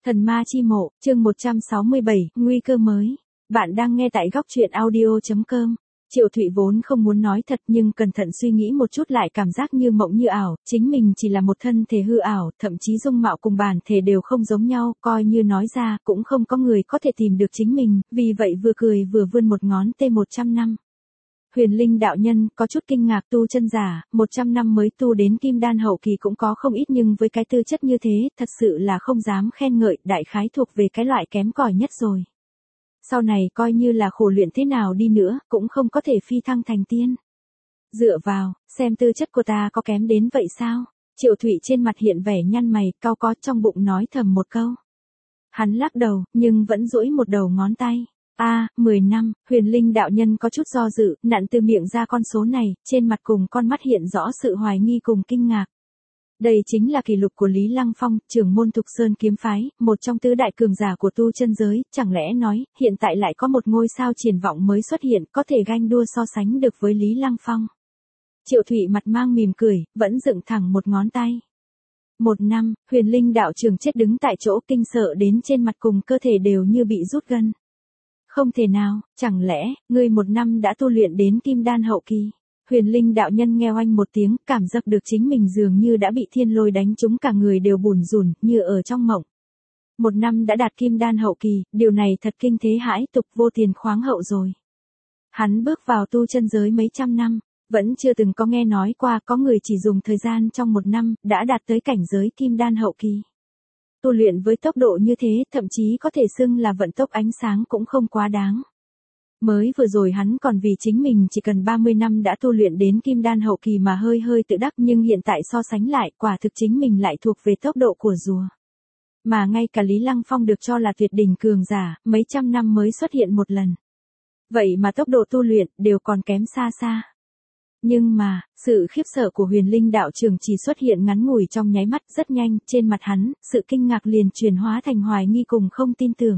Thần ma chi mộ, chương 167, nguy cơ mới. Bạn đang nghe tại góc truyện audio.com. Triệu Thụy vốn không muốn nói thật nhưng cẩn thận suy nghĩ một chút lại cảm giác như mộng như ảo, chính mình chỉ là một thân thể hư ảo, thậm chí dung mạo cùng bản thể đều không giống nhau, coi như nói ra cũng không có người có thể tìm được chính mình, vì vậy vừa cười vừa vươn một ngón tay 100 năm. Huyền Linh đạo nhân có chút kinh ngạc, tu chân giả, 100 năm mới tu đến kim đan hậu kỳ cũng có không ít, nhưng với cái tư chất như thế, thật sự là không dám khen ngợi, đại khái thuộc về cái loại kém cỏi nhất rồi. Sau này coi như là khổ luyện thế nào đi nữa, cũng không có thể phi thăng thành tiên. Dựa vào, xem tư chất của ta có kém đến vậy sao? Triệu Thụy trên mặt hiện vẻ nhăn mày, cau có trong bụng nói thầm một câu. Hắn lắc đầu, nhưng vẫn duỗi một đầu ngón tay. 10 năm, Huyền Linh đạo nhân có chút do dự, nặn từ miệng ra con số này, trên mặt cùng con mắt hiện rõ sự hoài nghi cùng kinh ngạc. Đây chính là kỷ lục của Lý Lăng Phong, trưởng môn Thục Sơn kiếm phái, một trong tứ đại cường giả của tu chân giới, chẳng lẽ nói, hiện tại lại có một ngôi sao triển vọng mới xuất hiện, có thể ganh đua so sánh được với Lý Lăng Phong. Triệu Thụy mặt mang mỉm cười, vẫn dựng thẳng một ngón tay. 1 năm, Huyền Linh đạo trưởng chết đứng tại chỗ, kinh sợ đến trên mặt cùng cơ thể đều như bị rút gân. Không thể nào, chẳng lẽ, ngươi 1 năm đã tu luyện đến kim đan hậu kỳ? Huyền Linh đạo nhân nghe oanh một tiếng, cảm giác được chính mình dường như đã bị thiên lôi đánh trúng, cả người đều bủn rủn, như ở trong mộng. 1 năm đã đạt kim đan hậu kỳ, điều này thật kinh thế hãi tục, vô tiền khoáng hậu rồi. Hắn bước vào tu chân giới mấy trăm năm, vẫn chưa từng có nghe nói qua có người chỉ dùng thời gian trong 1 năm, đã đạt tới cảnh giới kim đan hậu kỳ. Tu luyện với tốc độ như thế, thậm chí có thể xưng là vận tốc ánh sáng cũng không quá đáng. Mới vừa rồi hắn còn vì chính mình chỉ cần 30 năm đã tu luyện đến kim đan hậu kỳ mà hơi tự đắc, nhưng hiện tại so sánh lại, quả thực chính mình lại thuộc về tốc độ của rùa. Mà ngay cả Lý Lăng Phong được cho là tuyệt đỉnh cường giả, mấy trăm năm mới xuất hiện một lần. Vậy mà tốc độ tu luyện đều còn kém xa xa. Nhưng mà, sự khiếp sợ của Huyền Linh đạo trưởng chỉ xuất hiện ngắn ngủi trong nháy mắt, rất nhanh, trên mặt hắn, sự kinh ngạc liền chuyển hóa thành hoài nghi cùng không tin tưởng.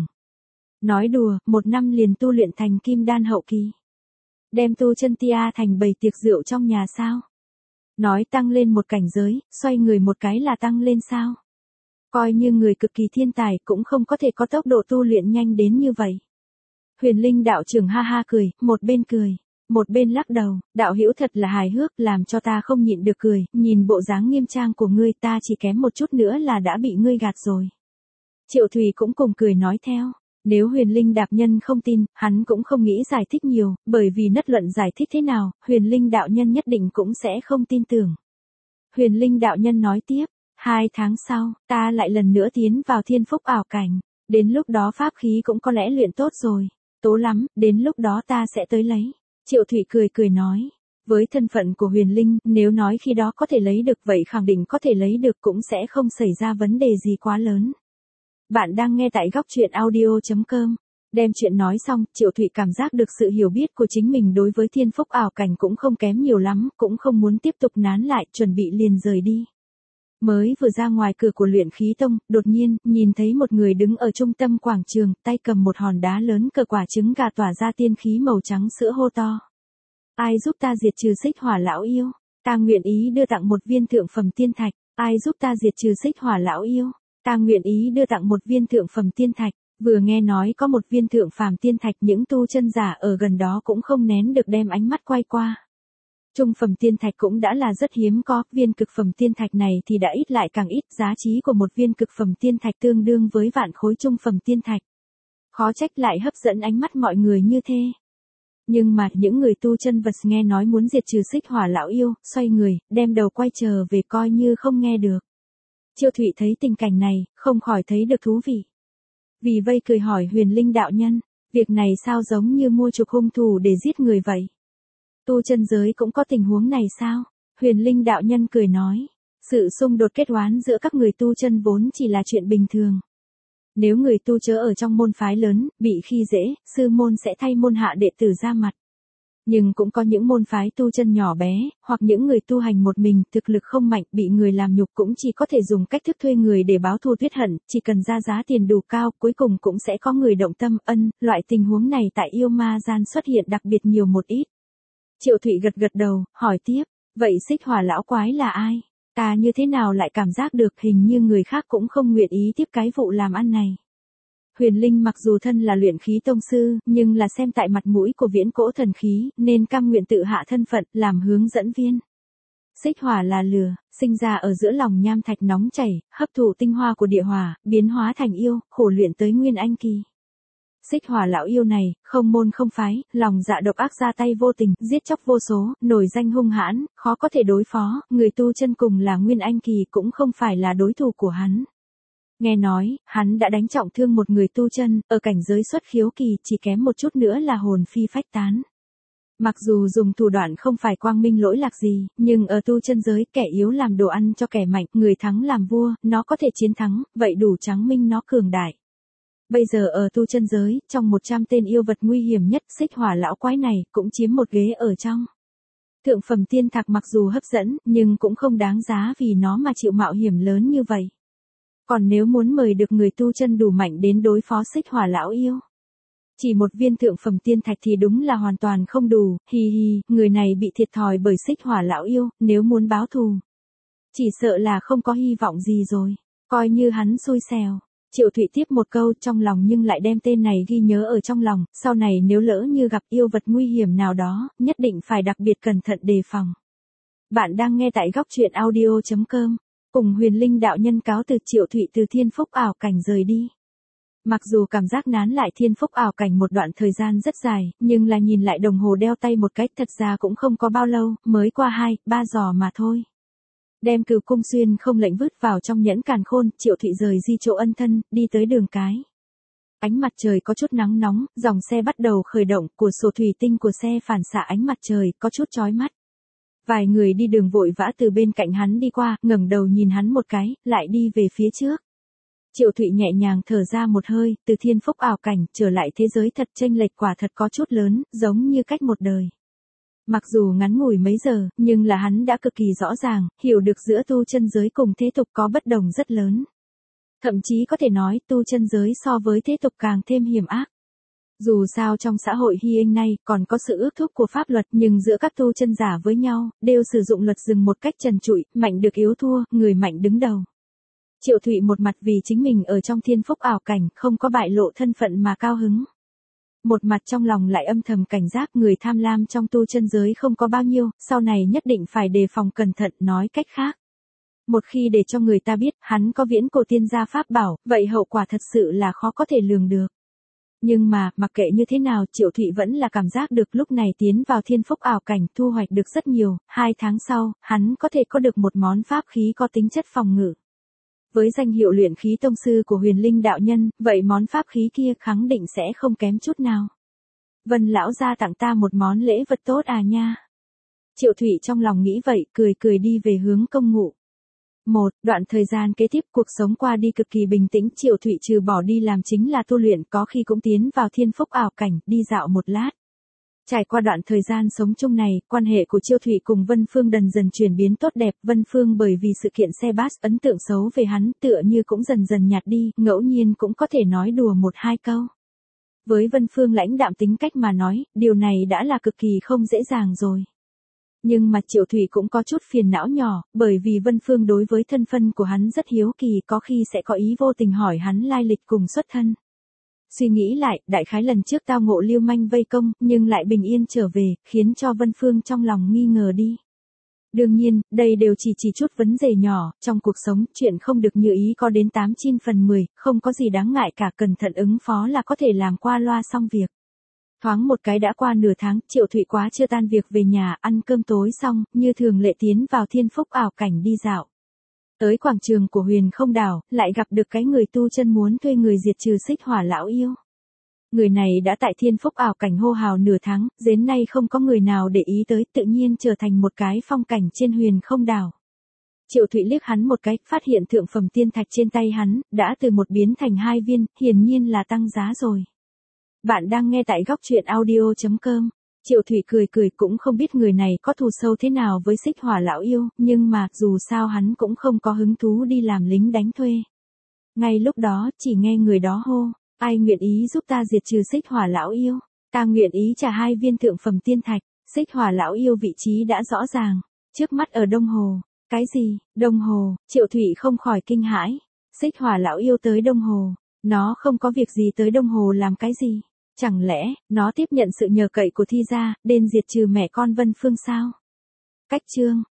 Nói đùa, 1 năm liền tu luyện thành kim đan hậu kỳ. Đem tu chân tia thành bầy tiệc rượu trong nhà sao? Nói tăng lên một cảnh giới, xoay người một cái là tăng lên sao? Coi như người cực kỳ thiên tài cũng không có thể có tốc độ tu luyện nhanh đến như vậy. Huyền Linh đạo trưởng ha ha cười, một bên lắc đầu, đạo hữu thật là hài hước, làm cho ta không nhịn được cười, nhìn bộ dáng nghiêm trang của ngươi, ta chỉ kém một chút nữa là đã bị ngươi gạt rồi. Triệu Thùy cũng cùng cười nói theo, nếu Huyền Linh đạo nhân không tin, hắn cũng không nghĩ giải thích nhiều, bởi vì nhất luận giải thích thế nào, Huyền Linh đạo nhân nhất định cũng sẽ không tin tưởng. Huyền Linh đạo nhân nói tiếp, 2 tháng sau, ta lại lần nữa tiến vào thiên phúc ảo cảnh, đến lúc đó pháp khí cũng có lẽ luyện tốt rồi, tố lắm, đến lúc đó ta sẽ tới lấy. Triệu Thụy cười nói, với thân phận của Huyền Linh, nếu nói khi đó có thể lấy được vậy khẳng định có thể lấy được, cũng sẽ không xảy ra vấn đề gì quá lớn. Bạn đang nghe tại góc truyện audio.com. Đem chuyện nói xong, Triệu Thụy cảm giác được sự hiểu biết của chính mình đối với thiên phúc ảo cảnh cũng không kém nhiều lắm, cũng không muốn tiếp tục nán lại, chuẩn bị liền rời đi. Mới vừa ra ngoài cửa của Luyện Khí Tông, đột nhiên, nhìn thấy một người đứng ở trung tâm quảng trường, tay cầm một hòn đá lớn cỡ quả trứng gà tỏa ra tiên khí màu trắng sữa, hô to. Ai giúp ta diệt trừ xích hỏa lão yêu? Ta nguyện ý đưa tặng một viên thượng phẩm tiên thạch. Ai giúp ta diệt trừ xích hỏa lão yêu? Ta nguyện ý đưa tặng một viên thượng phẩm tiên thạch. Vừa nghe nói có một viên thượng phàm tiên thạch, những tu chân giả ở gần đó cũng không nén được đem ánh mắt quay qua. Trung phẩm tiên thạch cũng đã là rất hiếm có, viên cực phẩm tiên thạch này thì đã ít lại càng ít, giá trị của một viên cực phẩm tiên thạch tương đương với vạn khối trung phẩm tiên thạch. Khó trách lại hấp dẫn ánh mắt mọi người như thế. Nhưng mà những người tu chân vật nghe nói muốn diệt trừ xích hỏa lão yêu, xoay người, đem đầu quay trở về coi như không nghe được. Triệu Thụy thấy tình cảnh này, không khỏi thấy được thú vị. Vì vây cười hỏi Huyền Linh đạo nhân, việc này sao giống như mua chuộc hung thủ để giết người vậy? Tu chân giới cũng có tình huống này sao? Huyền Linh đạo nhân cười nói, sự xung đột kết oán giữa các người tu chân vốn chỉ là chuyện bình thường. Nếu người tu chớ ở trong môn phái lớn, bị khi dễ, sư môn sẽ thay môn hạ đệ tử ra mặt. Nhưng cũng có những môn phái tu chân nhỏ bé, hoặc những người tu hành một mình, thực lực không mạnh, bị người làm nhục cũng chỉ có thể dùng cách thức thuê người để báo thù tuyết hận, chỉ cần ra giá tiền đủ cao, cuối cùng cũng sẽ có người động tâm. Loại tình huống này tại yêu ma gian xuất hiện đặc biệt nhiều một ít. Triệu Thụy gật đầu, hỏi tiếp, vậy xích hỏa lão quái là ai? Ta như thế nào lại cảm giác được hình như người khác cũng không nguyện ý tiếp cái vụ làm ăn này. Huyền Linh mặc dù thân là luyện khí tông sư, nhưng là xem tại mặt mũi của viễn cổ thần khí, nên cam nguyện tự hạ thân phận, làm hướng dẫn viên. Xích hỏa là lửa, sinh ra ở giữa lòng nham thạch nóng chảy, hấp thụ tinh hoa của địa hỏa, biến hóa thành yêu, khổ luyện tới nguyên anh kỳ. Xích hỏa lão yêu này, không môn không phái, lòng dạ độc ác ra tay vô tình, giết chóc vô số, nổi danh hung hãn, khó có thể đối phó, người tu chân cùng là nguyên anh kỳ cũng không phải là đối thủ của hắn. Nghe nói, hắn đã đánh trọng thương một người tu chân, ở cảnh giới xuất khiếu kỳ, chỉ kém một chút nữa là hồn phi phách tán. Mặc dù dùng thủ đoạn không phải quang minh lỗi lạc gì, nhưng ở tu chân giới, kẻ yếu làm đồ ăn cho kẻ mạnh, người thắng làm vua, nó có thể chiến thắng, vậy đủ chứng minh nó cường đại. Bây giờ ở tu chân giới, trong 100 tên yêu vật nguy hiểm nhất, xích hỏa lão quái này, cũng chiếm một ghế ở trong. Thượng phẩm tiên thạch mặc dù hấp dẫn, nhưng cũng không đáng giá vì nó mà chịu mạo hiểm lớn như vậy. Còn nếu muốn mời được người tu chân đủ mạnh đến đối phó xích hỏa lão yêu, chỉ một viên thượng phẩm tiên thạch thì đúng là hoàn toàn không đủ, hi hi, người này bị thiệt thòi bởi xích hỏa lão yêu, nếu muốn báo thù, chỉ sợ là không có hy vọng gì rồi, coi như hắn xui xẻo. Triệu Thụy tiếp một câu trong lòng nhưng lại đem tên này ghi nhớ ở trong lòng, sau này nếu lỡ như gặp yêu vật nguy hiểm nào đó, nhất định phải đặc biệt cẩn thận đề phòng. Bạn đang nghe tại góc truyện audio.com, cùng Huyền Linh đạo nhân cáo từ. Triệu Thụy từ thiên phúc ảo cảnh rời đi. Mặc dù cảm giác nán lại thiên phúc ảo cảnh một đoạn thời gian rất dài, nhưng là nhìn lại đồng hồ đeo tay một cách thật ra cũng không có bao lâu, mới qua 2-3 giờ mà thôi. Đem Cửu Cung Xuyên không lệnh vứt vào trong nhẫn càn khôn, Triệu Thụy rời di chỗ ân thân, đi tới đường cái. Ánh mặt trời có chút nắng nóng, dòng xe bắt đầu khởi động, cửa sổ thủy tinh của xe phản xạ ánh mặt trời, có chút chói mắt. Vài người đi đường vội vã từ bên cạnh hắn đi qua, ngẩng đầu nhìn hắn một cái, lại đi về phía trước. Triệu Thụy nhẹ nhàng thở ra một hơi, từ thiên phúc ảo cảnh, trở lại thế giới thật, chênh lệch quả thật có chút lớn, giống như cách một đời. Mặc dù ngắn ngủi mấy giờ, nhưng là hắn đã cực kỳ rõ ràng, hiểu được giữa tu chân giới cùng thế tục có bất đồng rất lớn. Thậm chí có thể nói tu chân giới so với thế tục càng thêm hiểm ác. Dù sao trong xã hội Hy Anh nay còn có sự ước thúc của pháp luật, nhưng giữa các tu chân giả với nhau, đều sử dụng luật rừng một cách trần trụi, mạnh được yếu thua, người mạnh đứng đầu. Triệu Thụy một mặt vì chính mình ở trong thiên phúc ảo cảnh, không có bại lộ thân phận mà cao hứng. Một mặt trong lòng lại âm thầm cảnh giác, người tham lam trong tu chân giới không có bao nhiêu, sau này nhất định phải đề phòng cẩn thận. Nói cách khác, một khi để cho người ta biết hắn có viễn cổ tiên gia pháp bảo, vậy hậu quả thật sự là khó có thể lường được. Nhưng mà, mặc kệ như thế nào, Triệu Thụy vẫn là cảm giác được lúc này tiến vào thiên phúc ảo cảnh thu hoạch được rất nhiều, 2 tháng sau, hắn có thể có được một món pháp khí có tính chất phòng ngự. Với danh hiệu luyện khí tông sư của Huyền Linh đạo nhân, vậy món pháp khí kia khẳng định sẽ không kém chút nào. Vân lão gia tặng ta một món lễ vật tốt à nha. Triệu Thụy trong lòng nghĩ vậy, cười cười đi về hướng công ngụ. Đoạn thời gian kế tiếp cuộc sống qua đi cực kỳ bình tĩnh, Triệu Thụy trừ bỏ đi làm chính là tu luyện, có khi cũng tiến vào thiên phúc ảo cảnh, đi dạo một lát. Trải qua đoạn thời gian sống chung này, quan hệ của Triệu Thụy cùng Vân Phương dần dần chuyển biến tốt đẹp, Vân Phương bởi vì sự kiện xe bus ấn tượng xấu về hắn, tựa như cũng dần dần nhạt đi, ngẫu nhiên cũng có thể nói đùa 1-2 câu. Với Vân Phương lãnh đạm tính cách mà nói, điều này đã là cực kỳ không dễ dàng rồi. Nhưng mà Triệu Thụy cũng có chút phiền não nhỏ, bởi vì Vân Phương đối với thân phân của hắn rất hiếu kỳ, có khi sẽ có ý vô tình hỏi hắn lai lịch cùng xuất thân. Suy nghĩ lại, đại khái lần trước tao ngộ lưu manh vây công, nhưng lại bình yên trở về, khiến cho Vân Phương trong lòng nghi ngờ đi. Đương nhiên, đây đều chỉ chút vấn đề nhỏ, trong cuộc sống, chuyện không được như ý có đến 8/10, không có gì đáng ngại cả, cẩn thận ứng phó là có thể làm qua loa xong việc. Thoáng một cái đã qua nửa tháng, Triệu Thụy quá chưa tan việc về nhà, ăn cơm tối xong, như thường lệ tiến vào thiên phúc ảo cảnh đi dạo. Tới quảng trường của Huyền Không Đảo, lại gặp được cái người tu chân muốn thuê người diệt trừ xích hỏa lão yêu. Người này đã tại thiên phúc ảo cảnh hô hào nửa tháng, đến nay không có người nào để ý tới, tự nhiên trở thành một cái phong cảnh trên Huyền Không Đảo. Triệu Thụy liếc hắn một cái, phát hiện thượng phẩm tiên thạch trên tay hắn, đã từ 1 biến thành 2 viên, hiển nhiên là tăng giá rồi. Bạn đang nghe tại góc truyện audio.com. Triệu Thụy cười cười, cũng không biết người này có thù sâu thế nào với xích hỏa lão yêu, nhưng mà, dù sao hắn cũng không có hứng thú đi làm lính đánh thuê. Ngay lúc đó, chỉ nghe người đó hô, ai nguyện ý giúp ta diệt trừ xích hỏa lão yêu, ta nguyện ý trả 2 viên thượng phẩm tiên thạch. Xích hỏa lão yêu vị trí đã rõ ràng, trước mắt ở Đông Hồ. Cái gì, đồng hồ, Triệu Thụy không khỏi kinh hãi. Xích Hỏa lão yêu tới đồng hồ, nó không có việc gì tới đồng hồ làm cái gì? Chẳng lẽ, nó tiếp nhận sự nhờ cậy của Thi gia, đến diệt trừ mẹ con Vân Phương sao? Cách chương